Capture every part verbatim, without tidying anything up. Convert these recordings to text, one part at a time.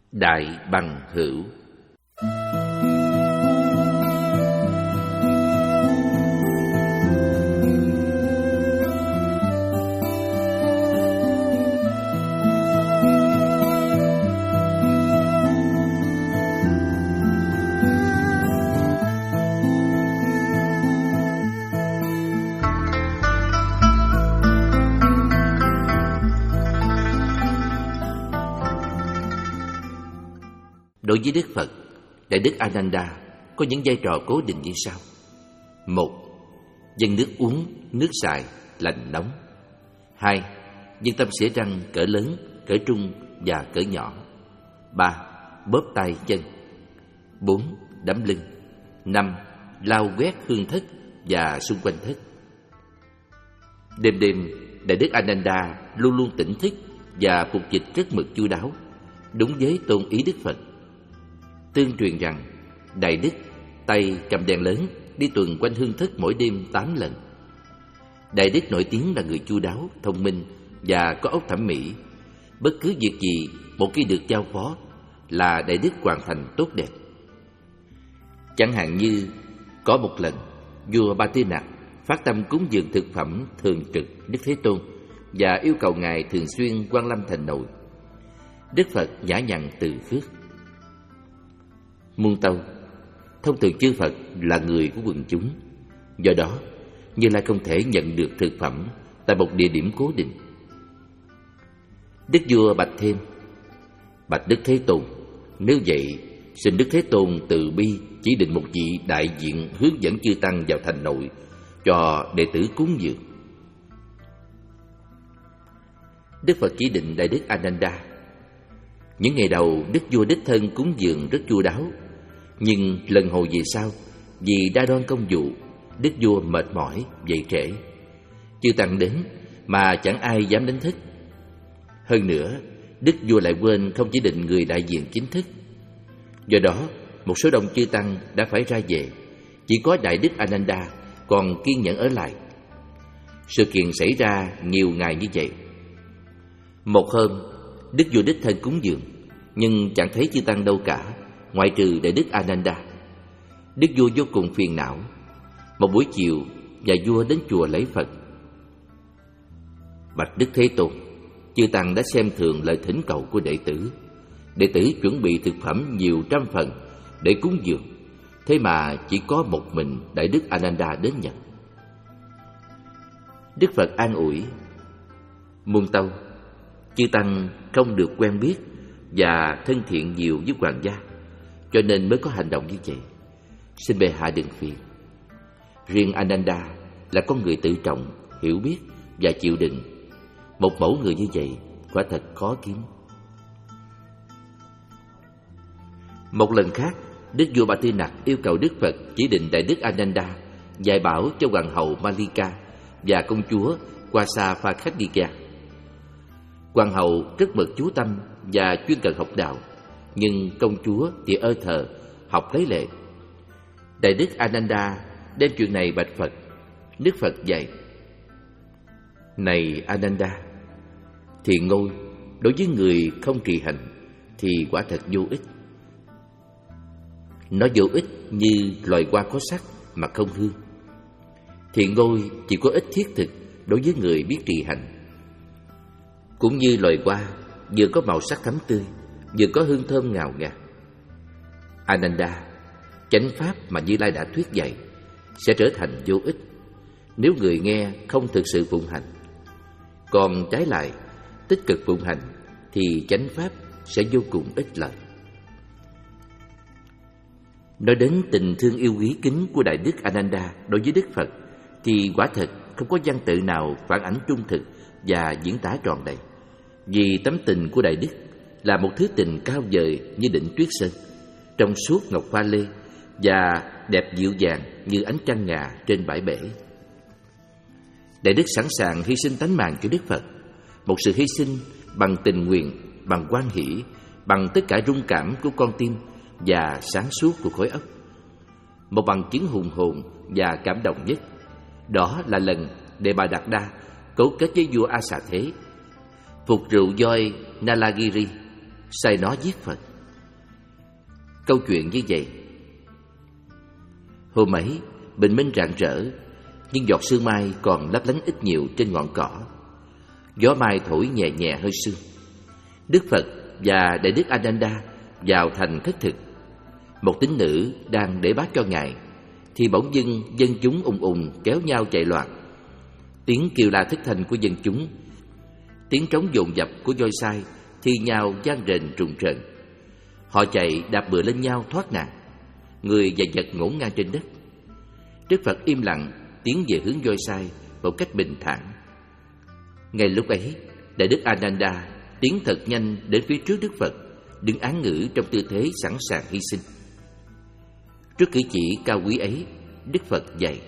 Đại bằng hữu. Đối với Đức Phật, Đại Đức A Nan Đa có những vai trò cố định như sau. Một, dâng nước uống, nước xài, lạnh nóng. Hai, dâng tâm xỉa răng cỡ lớn, cỡ trung và cỡ nhỏ. Ba, bóp tay chân. Bốn, đấm lưng. Năm, lau quét hương thất và xung quanh thất. Đêm đêm, Đại Đức A Nan Đa luôn luôn tỉnh thức và phục dịch rất mực chu đáo, đúng với tôn ý Đức Phật. Tương truyền rằng Đại Đức tay cầm đèn lớn đi tuần quanh hương thất mỗi đêm tám lần. Đại Đức nổi tiếng là người chu đáo, thông minh và có óc thẩm mỹ. Bất cứ việc gì một khi được giao phó là Đại Đức hoàn thành tốt đẹp. Chẳng hạn như có một lần vua Ba Tư Nặc phát tâm cúng dường thực phẩm thường trực Đức Thế Tôn và yêu cầu ngài thường xuyên quang lâm thành nội. Đức Phật nhã nhặn từ khước: Muôn tâu, thông thường chư Phật là người của quần chúng, do đó Như Lai không thể nhận được thực phẩm tại một địa điểm cố định. Đức vua bạch thêm: Bạch Đức Thế Tôn, nếu vậy xin Đức Thế Tôn từ bi chỉ định một vị đại diện hướng dẫn chư tăng vào thành nội cho đệ tử cúng dường. Đức Phật chỉ định Đại Đức A Nan Đa. Những ngày đầu Đức vua đích thân cúng dường rất chu đáo, nhưng lần hồi về sau, vì đa đoan công vụ, Đức vua mệt mỏi dậy trễ. Chư tăng đến mà chẳng ai dám đánh thức. Hơn nữa, Đức vua lại quên không chỉ định người đại diện chính thức. Do đó, một số đông chư tăng đã phải ra về, chỉ có Đại Đức A Nan Đa còn kiên nhẫn ở lại. Sự kiện xảy ra nhiều ngày như vậy. Một hôm, Đức vua đích thân cúng dường, nhưng chẳng thấy chư tăng đâu cả, ngoại trừ Đại Đức A Nan Đa. Đức vua vô cùng phiền não. Một buổi chiều, nhà vua đến chùa lễ Phật. Bạch Đức Thế Tôn, chư tăng đã xem thường lời thỉnh cầu của đệ tử. Đệ tử chuẩn bị thực phẩm nhiều trăm phần để cúng dường, thế mà chỉ có một mình Đại Đức A Nan Đa đến nhận. Đức Phật an ủi: Muôn tâu, chư tăng không được quen biết và thân thiện nhiều với hoàng gia, cho nên mới có hành động như vậy. Xin bệ hạ đừng phiền. Riêng A Nan Đa là con người tự trọng, hiểu biết và chịu đựng. Một mẫu người như vậy quả thật khó kiếm. Một lần khác, Đức vua Ba Tư Nặc yêu cầu Đức Phật chỉ định Đại Đức A Nan Đa dạy bảo cho hoàng hậu Malika và công chúa Quasapakadika. Hoàng hậu rất mực chú tâm và chuyên cần học đạo, nhưng công chúa thì ơ thờ, học lấy lệ. Đại Đức A Nan Đa đem chuyện này bạch Phật. Đức Phật dạy: Này A Nan Đa, thiền ngôi đối với người không trì hành thì quả thật vô ích. Nó vô ích như loài hoa có sắc mà không hương. Thiền ngôi chỉ có ích thiết thực đối với người biết trì hành. Cũng như loài hoa vừa có màu sắc thắm tươi, vừa có hương thơm ngào ngạt. A Nan Đa, chánh pháp mà Như Lai đã thuyết dạy sẽ trở thành vô ích nếu người nghe không thực sự phụng hành. Còn trái lại, tích cực phụng hành thì chánh pháp sẽ vô cùng ích lợi. Nói đến tình thương yêu quý kính của Đại Đức A Nan Đa đối với Đức Phật thì quả thật không có văn tự nào phản ánh trung thực và diễn tả tròn đầy. Vì tấm tình của Đại Đức là một thứ tình cao vời như đỉnh tuyết sơn, trong suốt ngọc pha lê và đẹp dịu dàng như ánh trăng ngà trên bãi bể. Đại Đức sẵn sàng hy sinh tánh mạng cho Đức Phật, một sự hy sinh bằng tình nguyện, bằng hoan hỷ, bằng tất cả rung cảm của con tim và sáng suốt của khối óc. Một bằng chứng hùng hồn và cảm động nhất, đó là lần Đề Bà Đạt Đa cấu kết với vua A Xà Thế, phục rượu voi Nalagiri, sai nó giết Phật. câu chuyện như vậy. Hôm ấy, bình minh rạng rỡ, nhưng giọt sương mai còn lấp lánh ít nhiều trên ngọn cỏ. Gió mai thổi nhẹ nhẹ hơi sương. Đức Phật và Đại Đức Ananda vào thành khất thực. Một tín nữ đang để bát cho Ngài, thì bỗng dưng dân chúng ùng ùng kéo nhau chạy loạn. Tiếng kêu la thất thanh của dân chúng, tiếng trống dồn dập của voi sai thi nhau vang rền trùng trợn. Họ chạy đạp bừa lên nhau thoát nạn, người và vật ngổn ngang trên đất. Đức Phật im lặng tiến về hướng voi sai một cách bình thản. Ngay lúc ấy, Đại Đức Ananda tiến thật nhanh đến phía trước Đức Phật, đứng án ngữ trong tư thế sẵn sàng hy sinh. Trước cử chỉ cao quý ấy, Đức Phật dạy: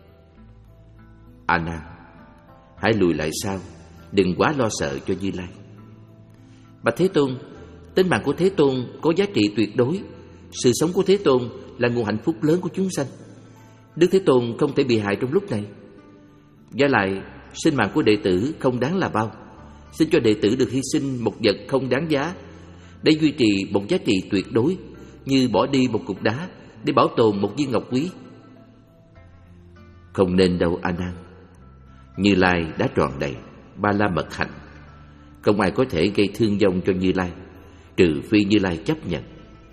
A Nan, hãy lùi lại sau, đừng quá lo sợ cho Như Lai. Bạch Thế Tôn, tính mạng của Thế Tôn có giá trị tuyệt đối. Sự sống của Thế Tôn là nguồn hạnh phúc lớn của chúng sanh. Đức Thế Tôn không thể bị hại trong lúc này. Và lại, sinh mạng của đệ tử không đáng là bao. Xin cho đệ tử được hy sinh một vật không đáng giá để duy trì một giá trị tuyệt đối, như bỏ đi một cục đá để bảo tồn một viên ngọc quý. Không nên đâu A Nan. Như Lai đã tròn đầy ba la mật hạnh, không ai có thể gây thương vong cho Như Lai, trừ phi Như Lai chấp nhận.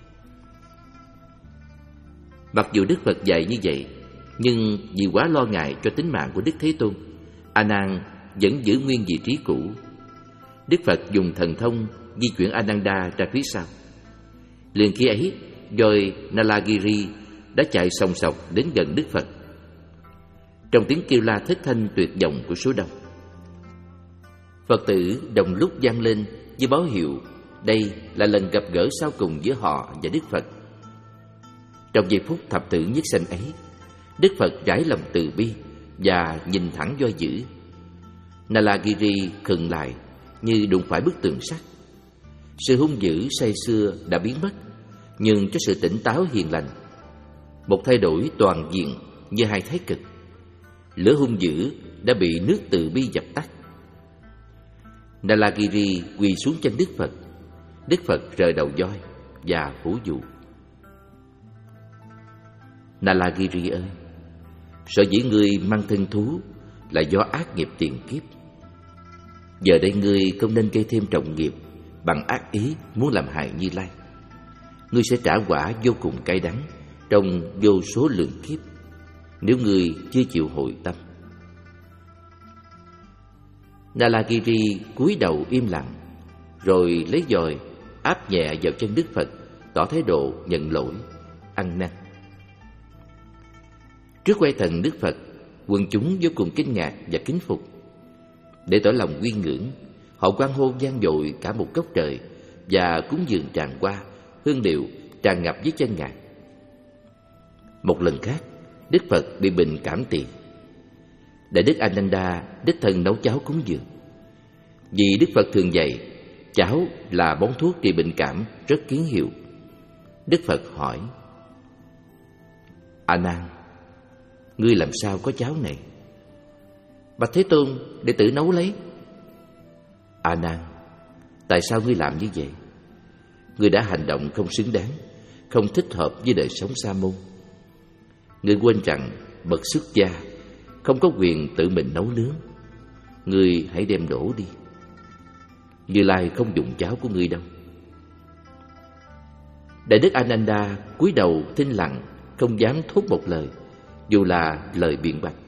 Mặc dù Đức Phật dạy như vậy, nhưng vì quá lo ngại cho tính mạng của Đức Thế Tôn, A Nan vẫn giữ nguyên vị trí cũ. Đức Phật dùng thần thông di chuyển Ananda ra phía sau. Liền khi ấy, voi Nalagiri đã chạy sòng sọc đến gần Đức Phật. Trong tiếng kêu la thất thanh tuyệt vọng của số đông, Phật tử đồng lúc vang lên như báo hiệu đây là lần gặp gỡ sau cùng giữa họ và Đức Phật. Trong giây phút thập tử nhất sanh ấy, Đức Phật trải lòng từ bi và nhìn thẳng voi dữ. Nalagiri khựng lại như đụng phải bức tường sắt. Sự hung dữ say xưa đã biến mất, nhưng cho sự tỉnh táo hiền lành. Một thay đổi toàn diện như hai thái cực. Lửa hung dữ đã bị nước từ bi dập tắt. Nalagiri quỳ xuống chân Đức Phật. Đức Phật rời đầu voi và phủ dụ: Nalagiri ơi, sở dĩ ngươi mang thân thú là do ác nghiệp tiền kiếp. Giờ đây ngươi không nên gây thêm trọng nghiệp bằng ác ý muốn làm hại Như Lai. Ngươi sẽ trả quả vô cùng cay đắng trong vô số lượng kiếp nếu ngươi chưa chịu hồi tâm. Nalagiri cúi đầu im lặng, rồi lấy dòi áp nhẹ vào chân Đức Phật, tỏ thái độ nhận lỗi, ăn năn. Trước quay thần Đức Phật, quần chúng vô cùng kinh ngạc và kính phục. Để tỏ lòng quy ngưỡng, họ hoan hô vang dội cả một góc trời và cúng dường tràn qua, hương liệu tràn ngập dưới chân Ngài. Một lần khác, Đức Phật bị bệnh cảm tỳ. Đại Đức Ananda đích thân nấu cháo cúng dường. Vì Đức Phật thường dạy cháo là bón thuốc trị bệnh cảm rất kiến hiệu. Đức Phật hỏi: A Nan, ngươi làm sao có cháo này? Bạch Thế Tôn, đệ tử nấu lấy. A Nan, tại sao ngươi làm như vậy? Ngươi đã hành động không xứng đáng, không thích hợp với đời sống sa môn. Ngươi quên rằng bậc xuất gia không có quyền tự mình nấu nướng. Ngươi hãy đem đổ đi. Như Lai không dùng cháo của ngươi đâu. Đại Đức Ananda cúi đầu thinh lặng, không dám thốt một lời, dù là lời biện bạch.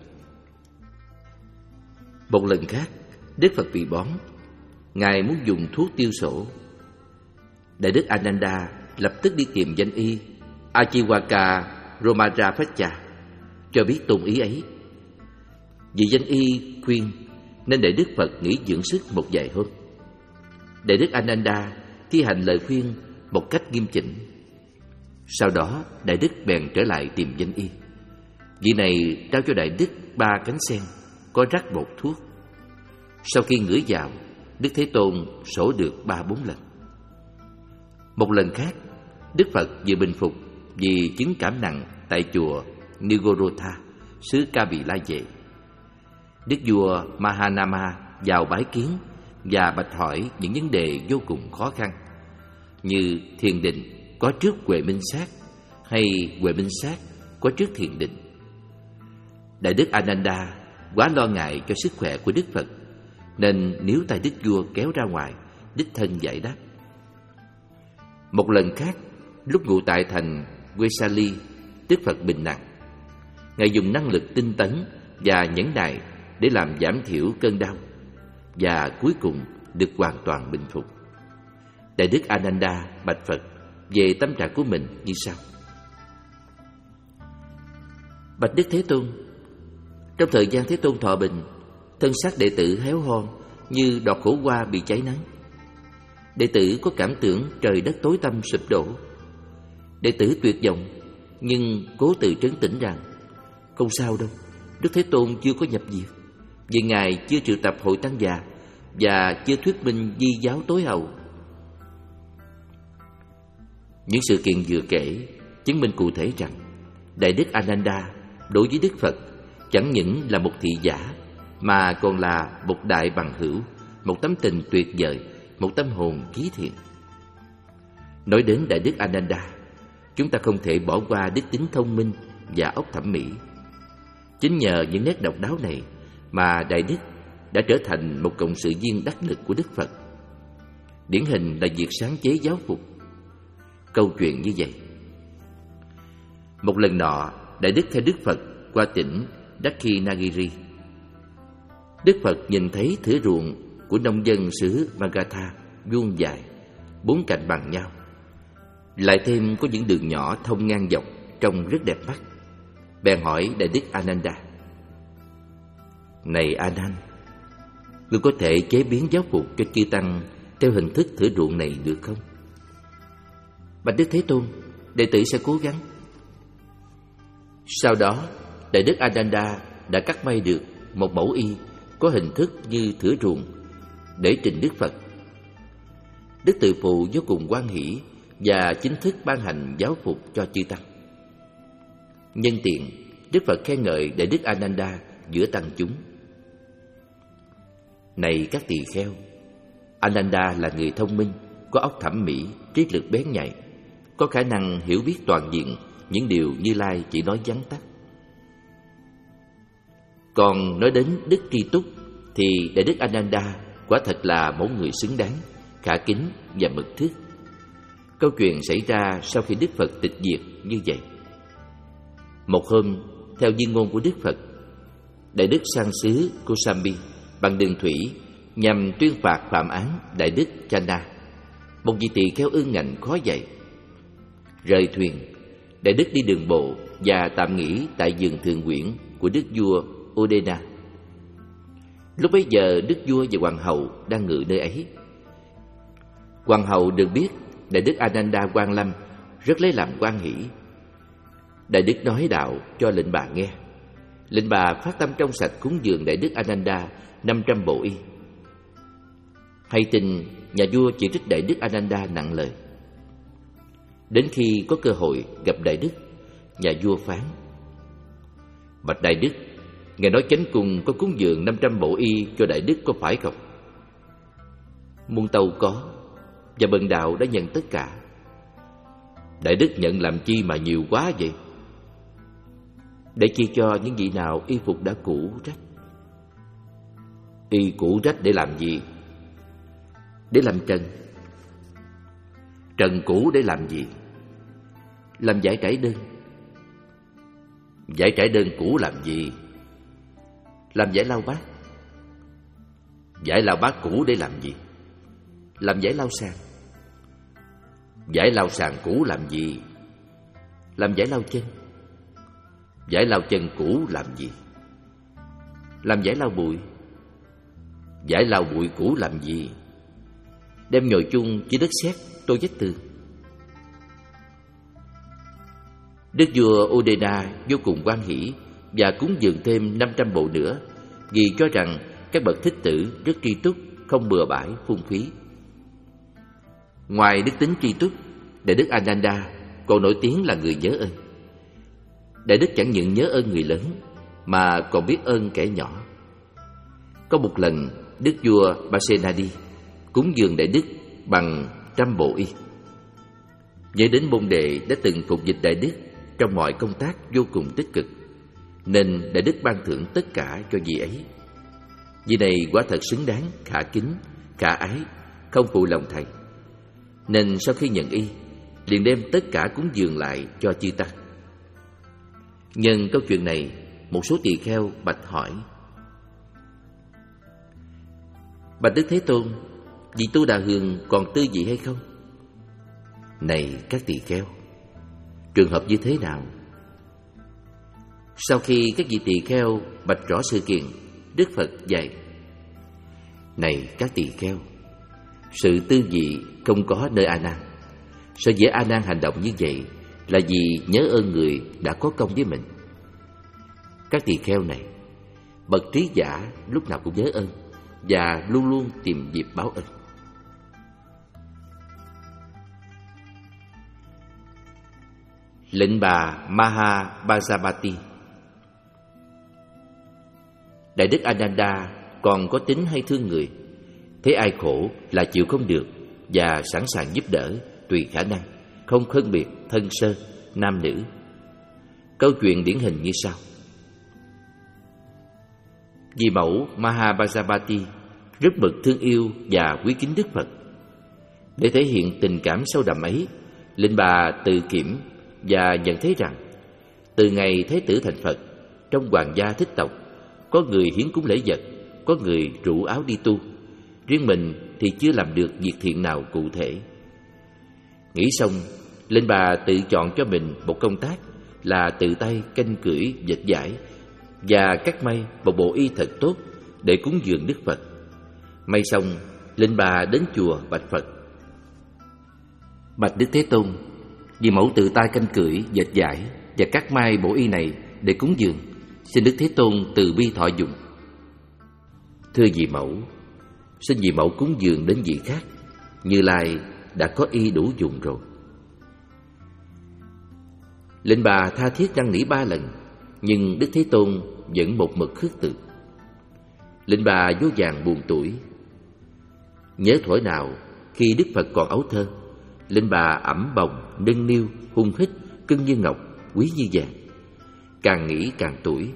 Một lần khác, Đức Phật bị bón. Ngài muốn dùng thuốc tiêu sổ. Đại Đức Ananda lập tức đi tìm danh y Achiwaka Romarapacha, cho biết tôn ý ấy. Vì danh y khuyên nên Đại Đức Phật nghỉ dưỡng sức một vài hôm. Đại Đức Ananda thi hành lời khuyên một cách nghiêm chỉnh. Sau đó Đại Đức bèn trở lại tìm danh y. Vị này trao cho Đại Đức ba cánh sen có rắc bột thuốc. Sau khi ngửi vào, Đức Thế Tôn sổ được ba bốn lần. Một lần khác, Đức Phật vừa bình phục vì chứng cảm nặng tại chùa Nigorotha, xứ Kapila về. Đức vua Mahanama vào bái kiến và bạch hỏi những vấn đề vô cùng khó khăn như thiền định, có trước Huệ Minh Sát hay Huệ Minh Sát có trước thiền định? Đại đức Ananda quá lo ngại cho sức khỏe của Đức Phật, nên níu tay đức vua kéo ra ngoài, đích thân giải đáp. Một lần khác, lúc ngụ tại thành Vesali, Đức Phật bệnh nặng. Ngài dùng năng lực tinh tấn và nhẫn nại để làm giảm thiểu cơn đau, và cuối cùng được hoàn toàn bình phục. Đại đức Ananda bạch Phật về tâm trạng của mình như sau: Bạch Đức Thế Tôn, trong thời gian Thế Tôn thọ bệnh, thân xác đệ tử héo hon như đọt khổ hoa bị cháy nắng. Đệ tử có cảm tưởng trời đất tối tăm sụp đổ. Đệ tử tuyệt vọng, nhưng cố tự trấn tĩnh rằng không sao đâu, Đức Thế Tôn chưa có nhập diệt, vì Ngài chưa triệu tập hội tăng già và chưa thuyết minh di giáo tối hậu. Những sự kiện vừa kể chứng minh cụ thể rằng Đại đức Ananda đối với Đức Phật chẳng những là một thị giả, mà còn là một đại bằng hữu, một tấm tình tuyệt vời, một tâm hồn chí thiện. Nói đến Đại đức Ananda, chúng ta không thể bỏ qua đức tính thông minh và óc thẩm mỹ. Chính nhờ những nét độc đáo này mà Đại đức đã trở thành một cộng sự viên đắc lực của Đức Phật. Điển hình là việc sáng chế giáo phục. Câu chuyện như vậy: một lần nọ, Đại đức theo Đức Phật qua tỉnh Dakshinagiri. Đức Phật nhìn thấy thửa ruộng của nông dân xứ Magadha vuông dài, bốn cạnh bằng nhau, lại thêm có những đường nhỏ thông ngang dọc, trông rất đẹp mắt. Bèn hỏi Đại đức Ananda: Này A Nan, ngươi có thể chế biến giáo phục cho chư tăng theo hình thức thửa ruộng này được không? Bạch Đức Thế Tôn, đệ tử sẽ cố gắng. Sau đó, Đại đức Ananda đã cắt may được một mẫu y có hình thức như thửa ruộng để trình Đức Phật. Đức Từ Phụ vô cùng hoan hỷ và chính thức ban hành giáo phục cho chư tăng. Nhân tiện, Đức Phật khen ngợi Đại đức Ananda giữa tăng chúng: Này các tỳ kheo, Ananda là người thông minh, có óc thẩm mỹ, trí lực bén nhạy, có khả năng hiểu biết toàn diện những điều Như Lai chỉ nói vắn tắt. Còn nói đến Đức Tri Túc thì Đại đức Ananda quả thật là mẫu người xứng đáng, khả kính và mực thước. Câu chuyện xảy ra sau khi Đức Phật tịch diệt như vậy. Một hôm, theo di ngôn của Đức Phật, Đại đức sang xứ Kosambi bằng đường thủy nhằm tuyên phạt phạm án Đại đức Chana, một vị tỳ kheo ương ngạnh khó dạy. Rời thuyền, Đại đức đi đường bộ và tạm nghỉ tại vườn thượng uyển của đức vua Udena. Lúc bấy giờ đức vua và hoàng hậu đang ngự nơi ấy. Hoàng hậu được biết Đại đức Ananda Quang Lâm rất lấy làm hoan hỷ. Đại đức nói đạo cho lệnh bà nghe. Lệnh bà phát tâm trong sạch cúng dường Đại đức Ananda năm trăm bộ y. Hay tin nhà vua chỉ trích Đại đức Ananda nặng lời. Đến khi có cơ hội gặp Đại đức, nhà vua phán: Bạch Đại đức, ngài nói chánh cung có cúng dường năm trăm bộ y cho Đại đức có phải không? Muôn tâu có, và bần đạo đã nhận tất cả. Đại đức nhận làm chi mà nhiều quá vậy? Để chi cho những vị nào y phục đã cũ rách. Y cũ rách để làm gì? Để làm trần. Trần cũ để làm gì? Làm giải trải đơn. Giải trải đơn cũ làm gì? Làm giải lau bát. Giải lau bát cũ để làm gì? Làm giải lau sàn. Giải lau sàn cũ làm gì? Làm giải lau chân. Giải lau chân cũ làm gì? Làm giải lau bụi. Giải lau bụi cũ làm gì? Đem nhồi chung chỉ đất sét tô vách tường. Đức vua Udena vô cùng hoan hỷ và cúng dường thêm năm trăm bộ nữa, vì cho rằng các bậc thích tử rất tri túc, không bừa bãi phung phí. Ngoài đức tính tri túc, Đại đức Ananda còn nổi tiếng là người nhớ ơn. Đại đức chẳng những nhớ ơn người lớn mà còn biết ơn kẻ nhỏ. Có một lần, đức vua Pasenadi cúng dường Đại đức bằng trăm bộ y. Nhớ đến môn đệ đã từng phục dịch Đại Đức trong mọi công tác vô cùng tích cực, nên Đại Đức ban thưởng tất cả cho vị ấy. Vị này quả thật xứng đáng, khả kính, khả ái, không phụ lòng thầy. Nên sau khi nhận y, liền đem tất cả cúng dường lại cho chư tăng. Nhân câu chuyện này, một số tỳ kheo bạch hỏi: Bạch Đức Thế Tôn, vị Tu Đà Hường còn tư vị hay không? Này các tỳ kheo, trường hợp như thế nào? Sau khi các vị tỳ kheo bạch rõ sự kiện, Đức Phật dạy: Này các tỳ kheo, sự tư vị không có nơi A Nan. Sở dĩ A Nan hành động như vậy là vì nhớ ơn người đã có công với mình. Các tỳ kheo này, bậc trí giả lúc nào cũng nhớ ơn và luôn luôn tìm dịp báo ơn. Lệnh bà Maha Bajapati. Đại Đức Ananda còn có tính hay thương người, thấy ai khổ là chịu không được và sẵn sàng giúp đỡ tùy khả năng, không phân biệt thân sơ, nam nữ. Câu chuyện điển hình như sau. Vị mẫu Maha Bajapati rất mực thương yêu và quý kính Đức Phật. Để thể hiện tình cảm sâu đậm ấy, lệnh bà tự kiểm và nhận thấy rằng từ ngày Thế tử thành Phật, trong hoàng gia Thích tộc, có người hiến cúng lễ vật, có người rủ áo đi tu. Riêng mình thì chưa làm được việc thiện nào cụ thể. Nghĩ xong, lệnh bà tự chọn cho mình một công tác là tự tay canh cưỡi dệt vải và cắt may một bộ y thật tốt để cúng dường Đức Phật. May xong, lệnh bà đến chùa bạch Phật: Bạch Đức Thế Tôn, vì mẫu tự tay canh cưỡi dệt vải và cắt may bộ y này để cúng dường, xin Đức Thế Tôn từ bi thọ dụng. Thưa vị mẫu, xin vị mẫu cúng dường đến vị khác, Như Lai đã có y đủ dùng rồi. Lệnh bà tha thiết năn nỉ ba lần, nhưng Đức Thế Tôn vẫn một mực khước từ. Lệnh bà vô vàn buồn tuổi. Nhớ thuở nào khi Đức Phật còn ấu thơ, lệnh bà ẵm bồng, nâng niu, hung hít, cưng như ngọc, quý như vàng. Càng nghĩ càng tuổi.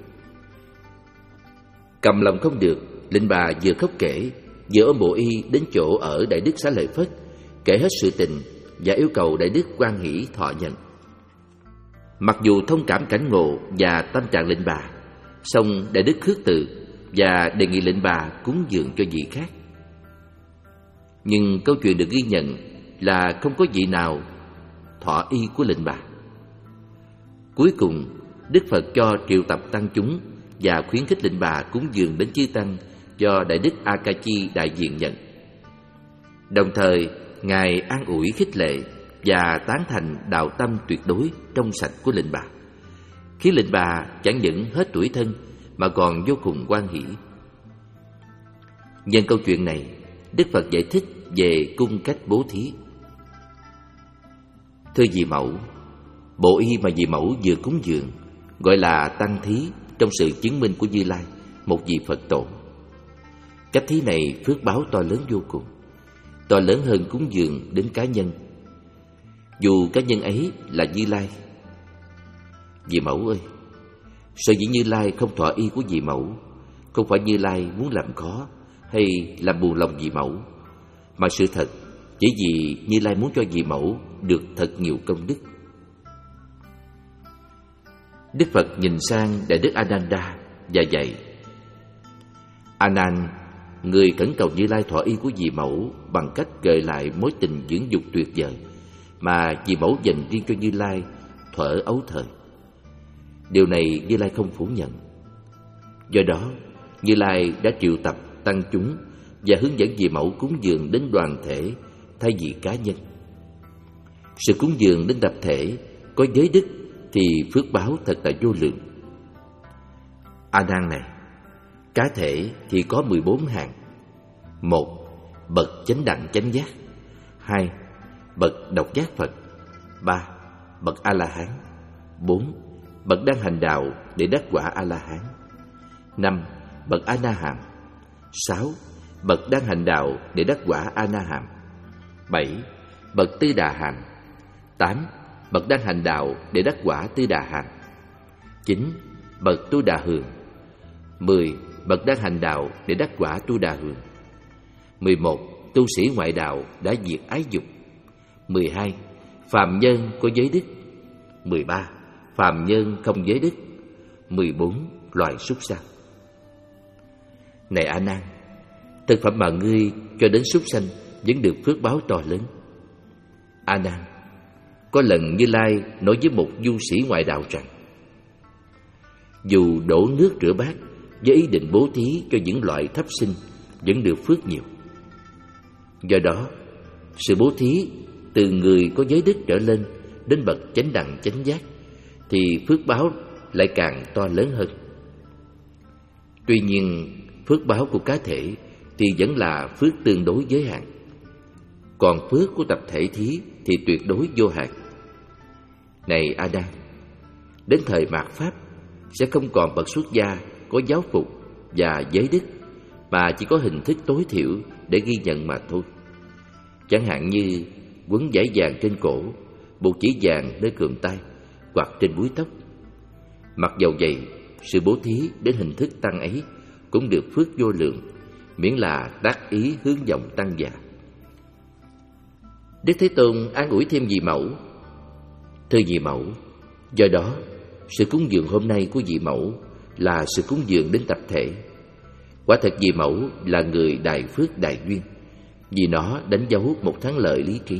Cầm lòng không được, lệnh bà vừa khóc kể, vừa ôm bộ y đến chỗ ở Đại Đức Xá Lợi Phất, kể hết sự tình và yêu cầu Đại Đức hoan hỷ thọ nhận. Mặc dù thông cảm cảnh ngộ và tâm trạng lệnh bà, song Đại Đức khước từ và đề nghị lệnh bà cúng dường cho vị khác. Nhưng câu chuyện được ghi nhận là không có vị nào thọ y của lệnh bà. Cuối cùng, Đức Phật cho triệu tập tăng chúng và khuyến khích lệnh bà cúng dường đến chư tăng do Đại Đức A Ca Chi đại diện nhận. Đồng thời, Ngài an ủi khích lệ và tán thành đạo tâm tuyệt đối trong sạch của lệnh bà, khiến lệnh bà chẳng những hết tuổi thân mà còn vô cùng hoan hỷ. Nhân câu chuyện này, Đức Phật giải thích về cung cách bố thí. Thưa vị mẫu, bộ y mà vị mẫu vừa cúng dường gọi là tăng thí trong sự chứng minh của Như Lai, một vị Phật tổ. Cách thí này phước báo to lớn vô cùng, to lớn hơn cúng dường đến cá nhân, dù cá nhân ấy là Như Lai. Vị mẫu ơi, sở dĩ Như Lai không thọ y của vị mẫu, không phải Như Lai muốn làm khó hay làm buồn lòng vị mẫu, mà sự thật chỉ vì Như Lai muốn cho vị mẫu được thật nhiều công đức. Đức Phật nhìn sang Đại Đức Ananda và dạy: A Nan, người khẩn cầu Như Lai thọ y của vị mẫu bằng cách gợi lại mối tình dưỡng dục tuyệt vời mà vị mẫu dành riêng cho Như Lai thuở ấu thời. Điều này Như Lai không phủ nhận. Do đó, Như Lai đã triệu tập tăng chúng và hướng dẫn vị mẫu cúng dường đến đoàn thể thay vì cá nhân. Sự cúng dường đến tập thể có giới đức thì phước báo thật là vô lượng. A Nan này, cá thể thì có mười bốn hạng. Một, bậc chánh đẳng chánh giác. Hai, bậc độc giác Phật. Ba, bậc A-la-hán. Bốn, bậc đang hành đạo để đắc quả A-la-hán. Năm, bậc A-na-hàm. Sáu, bậc đang hành đạo để đắc quả A-na-hàm. Bảy, bậc tư đà hàm. Tám. Bậc đang hành đạo để đắc quả Tư Đà Hàm. Chín. Bậc Tu Đà Hường. Mười. Bậc đang hành đạo để đắc quả Tu Đà Hường. Mười một. Tu sĩ ngoại đạo đã diệt ái dục. Mười hai. Phàm nhân có giới đức. Mười ba. Phàm nhân không giới đức. Mười bốn. Loài súc sanh. Này A Nan, thực phẩm mà ngươi cho đến súc sanh vẫn được phước báo to lớn. A Nan, có lần Như Lai nói với một du sĩ ngoại đạo rằng, dù đổ nước rửa bát với ý định bố thí cho những loại thấp sinh vẫn được phước nhiều. Do đó, sự bố thí từ người có giới đức trở lên đến bậc chánh đẳng chánh giác thì phước báo lại càng to lớn hơn. Tuy nhiên, phước báo của cá thể thì vẫn là phước tương đối giới hạn, còn phước của tập thể thí thì tuyệt đối vô hạn. Này A Nan, đến thời mạt Pháp sẽ không còn bậc xuất gia có giáo phục và giới đức, mà chỉ có hình thức tối thiểu để ghi nhận mà thôi. Chẳng hạn như quấn dải vàng trên cổ, buộc chỉ vàng nơi cườm tay hoặc trên búi tóc. Mặc dầu vậy, sự bố thí đến hình thức tăng ấy cũng được phước vô lượng, miễn là tác ý hướng vọng tăng già. Đức Thế Tôn an ủi thêm vị mẫu: thưa vị mẫu, do đó sự cúng dường hôm nay của vị mẫu là sự cúng dường đến tập thể. Quả thật vị mẫu là người đại phước đại duyên, vì nó đánh dấu một thắng lợi lý trí.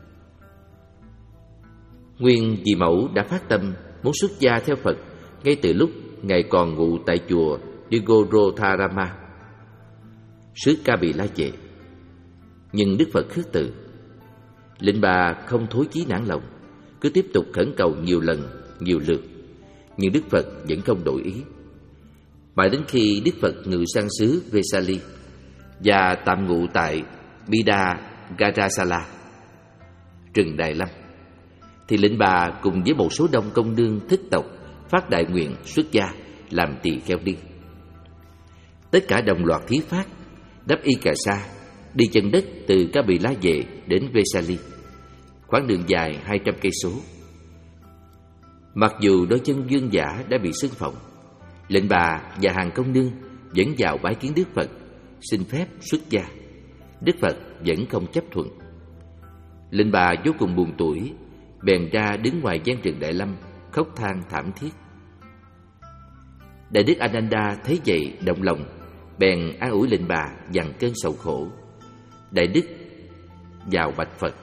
Nguyên vị mẫu đã phát tâm muốn xuất gia theo Phật ngay từ lúc Ngài còn ngụ tại chùa Digorodharama, xứ Ca Bì La Vệ. Nhưng Đức Phật khước từ. Lệnh bà không thối chí nản lòng, cứ tiếp tục khẩn cầu nhiều lần, nhiều lượt, nhưng Đức Phật vẫn không đổi ý. Mãi đến khi Đức Phật ngự sang xứ Vesali và tạm ngụ tại Bida Garasala, rừng Đài Lâm, thì lệnh bà cùng với một số đông công nương thích tộc phát đại nguyện xuất gia làm tỳ kheo đi. Tất cả đồng loạt thí phát, đắp y cà sa, đi chân đất từ Ca Bì La về đến Vesali, khoảng đường dài hai trăm cây số. Mặc dù đôi chân vương giả đã bị xưng phồng, lệnh bà và hàng công nương vẫn vào bái kiến Đức Phật, xin phép xuất gia. Đức Phật vẫn không chấp thuận. Lệnh bà vô cùng buồn tủi, bèn ra đứng ngoài gian rừng Đại Lâm khóc than thảm thiết. Đại đức Ananda thấy vậy động lòng, bèn an ủi lệnh bà dằn cơn sầu khổ. Đại đức vào bạch Phật: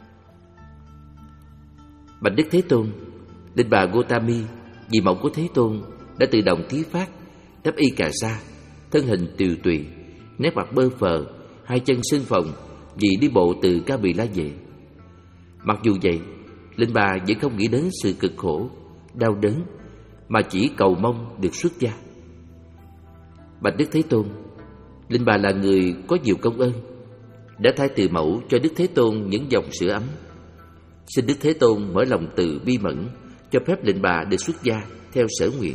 bạch Đức Thế Tôn, lệnh bà Gotami, vị mẫu của Thế Tôn, đã tự động thí phát, đắp y cà sa, thân hình tiều tụy, nét mặt bơ phờ, hai chân sưng phồng vì đi bộ từ Ca Bì La về. Mặc dù vậy, lệnh bà vẫn không nghĩ đến sự cực khổ, đau đớn, mà chỉ cầu mong được xuất gia. Bạch Đức Thế Tôn, lệnh bà là người có nhiều công ơn, đã thay từ mẫu cho Đức Thế Tôn những dòng sữa ấm. Xin Đức Thế Tôn mở lòng từ bi mẫn, cho phép lệnh bà được xuất gia theo sở nguyện.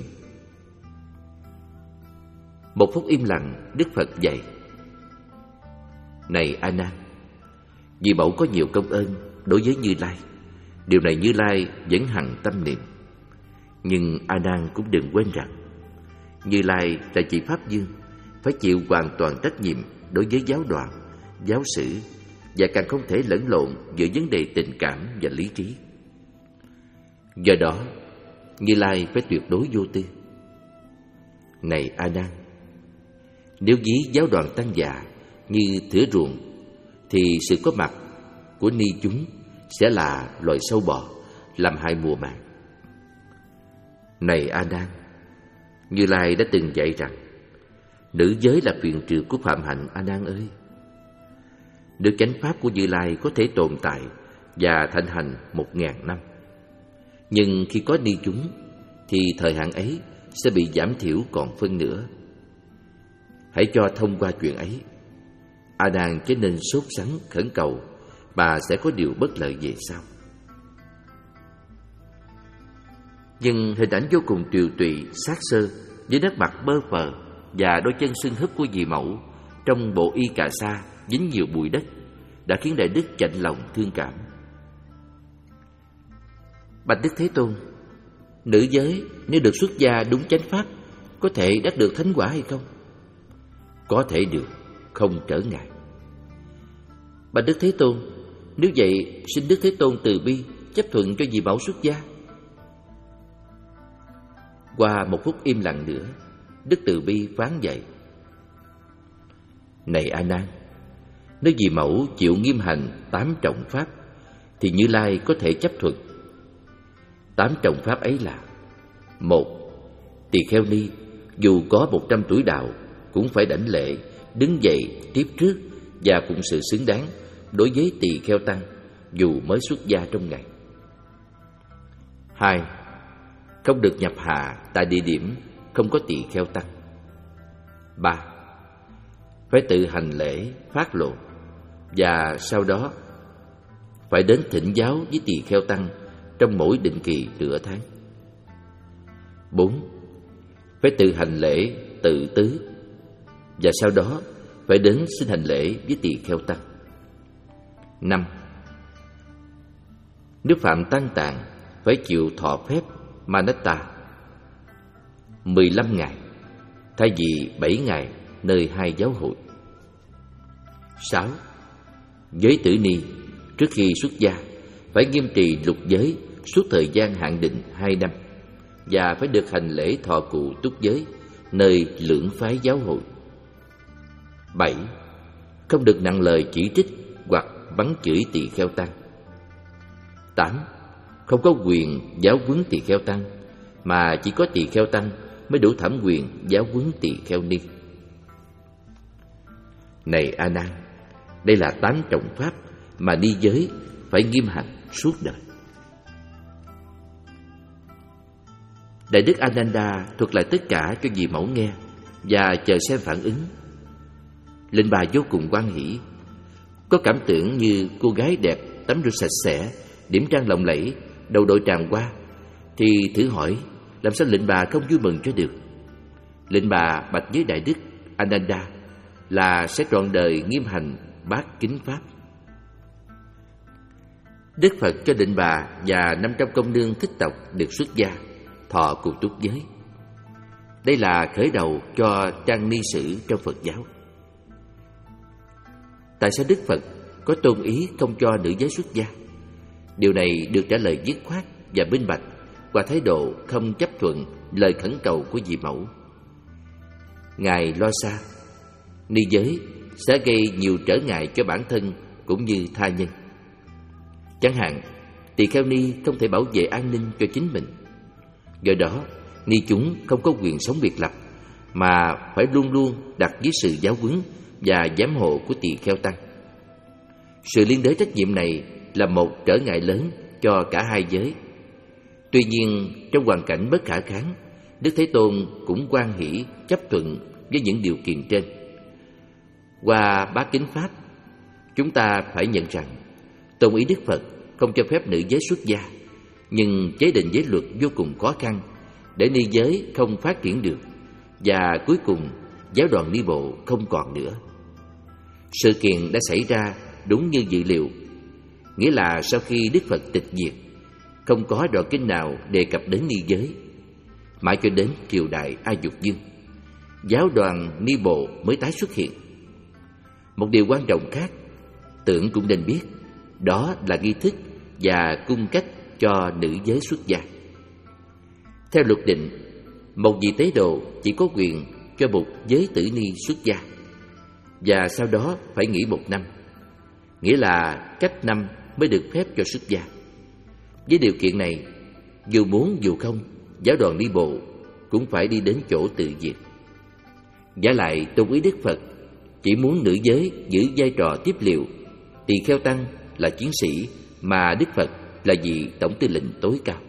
Một phút im lặng, Đức Phật dạy: này A Nan, vì mẫu có nhiều công ơn đối với Như Lai, điều này Như Lai vẫn hằng tâm niệm. Nhưng A Nan cũng đừng quên rằng Như Lai là vị Pháp Dương, phải chịu hoàn toàn trách nhiệm đối với giáo đoàn, giáo sử, và càng không thể lẫn lộn giữa vấn đề tình cảm và lý trí. Do đó, Như Lai phải tuyệt đối vô tư. Này A Nan, nếu ví giáo đoàn tăng già như thửa ruộng, thì sự có mặt của ni chúng sẽ là loài sâu bọ làm hại mùa màng. Này A Nan, Như Lai đã từng dạy rằng nữ giới là quyền trừ của phạm hạnh. A Nan ơi, nếu chánh pháp của Như Lai có thể tồn tại và thịnh hành một ngàn năm, nhưng khi có ni chúng thì thời hạn ấy sẽ bị giảm thiểu còn phân nửa. Hãy cho thông qua chuyện ấy, A Nan chớ nên sốt sắng khẩn cầu, mà sẽ có điều bất lợi về sau. Nhưng hình ảnh vô cùng tiều tụy, xác xơ, với nét mặt bơ phờ và đôi chân sưng húp của vị mẫu trong bộ y cà sa dính nhiều bụi đất đã khiến đại đức chạnh lòng thương cảm. Bạch Đức Thế Tôn, nữ giới nếu được xuất gia đúng chánh pháp có thể đắc được thánh quả hay không? Có thể được, không trở ngại. Bạch Đức Thế Tôn, nếu vậy xin Đức Thế Tôn từ bi chấp thuận cho vị mẫu xuất gia. Qua một phút im lặng nữa, Đức Từ Bi phán dạy: Này A Nan, nếu vị mẫu chịu nghiêm hành tám trọng pháp thì Như Lai có thể chấp thuận. Tám trọng pháp ấy là: một, tỳ kheo ni dù có một trăm tuổi đạo cũng phải đảnh lễ, đứng dậy tiếp trước và phụng sự xứng đáng đối với tỳ kheo tăng dù mới xuất gia trong ngày. Hai, không được nhập hạ tại địa điểm không có tỳ kheo tăng. Ba, phải tự hành lễ phát lộ và sau đó phải đến thỉnh giáo với tỳ kheo tăng trong mỗi định kỳ nửa tháng. Bốn, phải tự hành lễ tự tứ và sau đó phải đến xin hành lễ với tỳ kheo tăng. Năm, nếu phạm tăng tạng phải chịu thọ phép Manatta mười lăm ngày thay vì bảy ngày nơi hai giáo hội. Sáu, giới tử ni trước khi xuất gia phải nghiêm trì lục giới suốt thời gian hạn định hai năm và phải được hành lễ thọ cụ túc giới nơi lưỡng phái giáo hội. Bảy, không được nặng lời chỉ trích hoặc bắn chửi tỳ kheo tăng. Tám, không có quyền giáo huấn tỳ kheo tăng mà chỉ có tỳ kheo tăng mới đủ thẩm quyền giáo huấn tỳ kheo ni. Này A Nan, đây là tám trọng pháp mà ni giới phải nghiêm hành suốt đời. Đại đức Ananda thuật lại tất cả cho vị mẫu nghe và chờ xem phản ứng. Linh bà vô cùng hoan hỷ, có cảm tưởng như cô gái đẹp tắm rửa sạch sẽ, điểm trang lộng lẫy, đầu đội tràng hoa, thì thử hỏi làm sao lệnh bà không vui mừng cho được. Lệnh bà bạch với đại đức Ananda là sẽ trọn đời nghiêm hành bát kính pháp. Đức Phật cho lệnh bà và năm trăm công nương thích tộc được xuất gia, thọ cụ túc giới. Đây là khởi đầu cho trang ni sử trong Phật giáo. Tại sao Đức Phật có tôn ý không cho nữ giới xuất gia? Điều này được trả lời dứt khoát và minh bạch qua thái độ không chấp thuận lời khẩn cầu của vị mẫu. Ngài lo xa, ni giới sẽ gây nhiều trở ngại cho bản thân cũng như tha nhân. Chẳng hạn, tỳ kheo ni không thể bảo vệ an ninh cho chính mình. Do đó, ni chúng không có quyền sống biệt lập mà phải luôn luôn đặt dưới sự giáo huấn và giám hộ của tỳ kheo tăng. Sự liên đới trách nhiệm này là một trở ngại lớn cho cả hai giới. Tuy nhiên, trong hoàn cảnh bất khả kháng, Đức Thế Tôn cũng hoan hỷ chấp thuận với những điều kiện trên. Qua bát kính pháp, chúng ta phải nhận rằng tôn ý Đức Phật không cho phép nữ giới xuất gia, nhưng chế định giới luật vô cùng khó khăn để ni giới không phát triển được, và cuối cùng giáo đoàn ni bộ không còn nữa. Sự kiện đã xảy ra đúng như dự liệu, nghĩa là sau khi Đức Phật tịch diệt, không có đoạn kinh nào đề cập đến ni giới. Mãi cho đến triều đại A Dục Dương, giáo đoàn ni bộ mới tái xuất hiện. Một điều quan trọng khác, tưởng cũng nên biết, đó là nghi thức và cung cách cho nữ giới xuất gia. Theo luật định, một vị tế độ chỉ có quyền cho một giới tử ni xuất gia, và sau đó phải nghỉ một năm, nghĩa là cách năm mới được phép cho xuất gia. Với điều kiện này, dù muốn dù không, giáo đoàn ni bộ cũng phải đi đến chỗ tự diệt. Giả lại tôn ý Đức Phật chỉ muốn nữ giới giữ vai trò tiếp liệu, tỳ kheo tăng là chiến sĩ mà Đức Phật là vị tổng tư lệnh tối cao.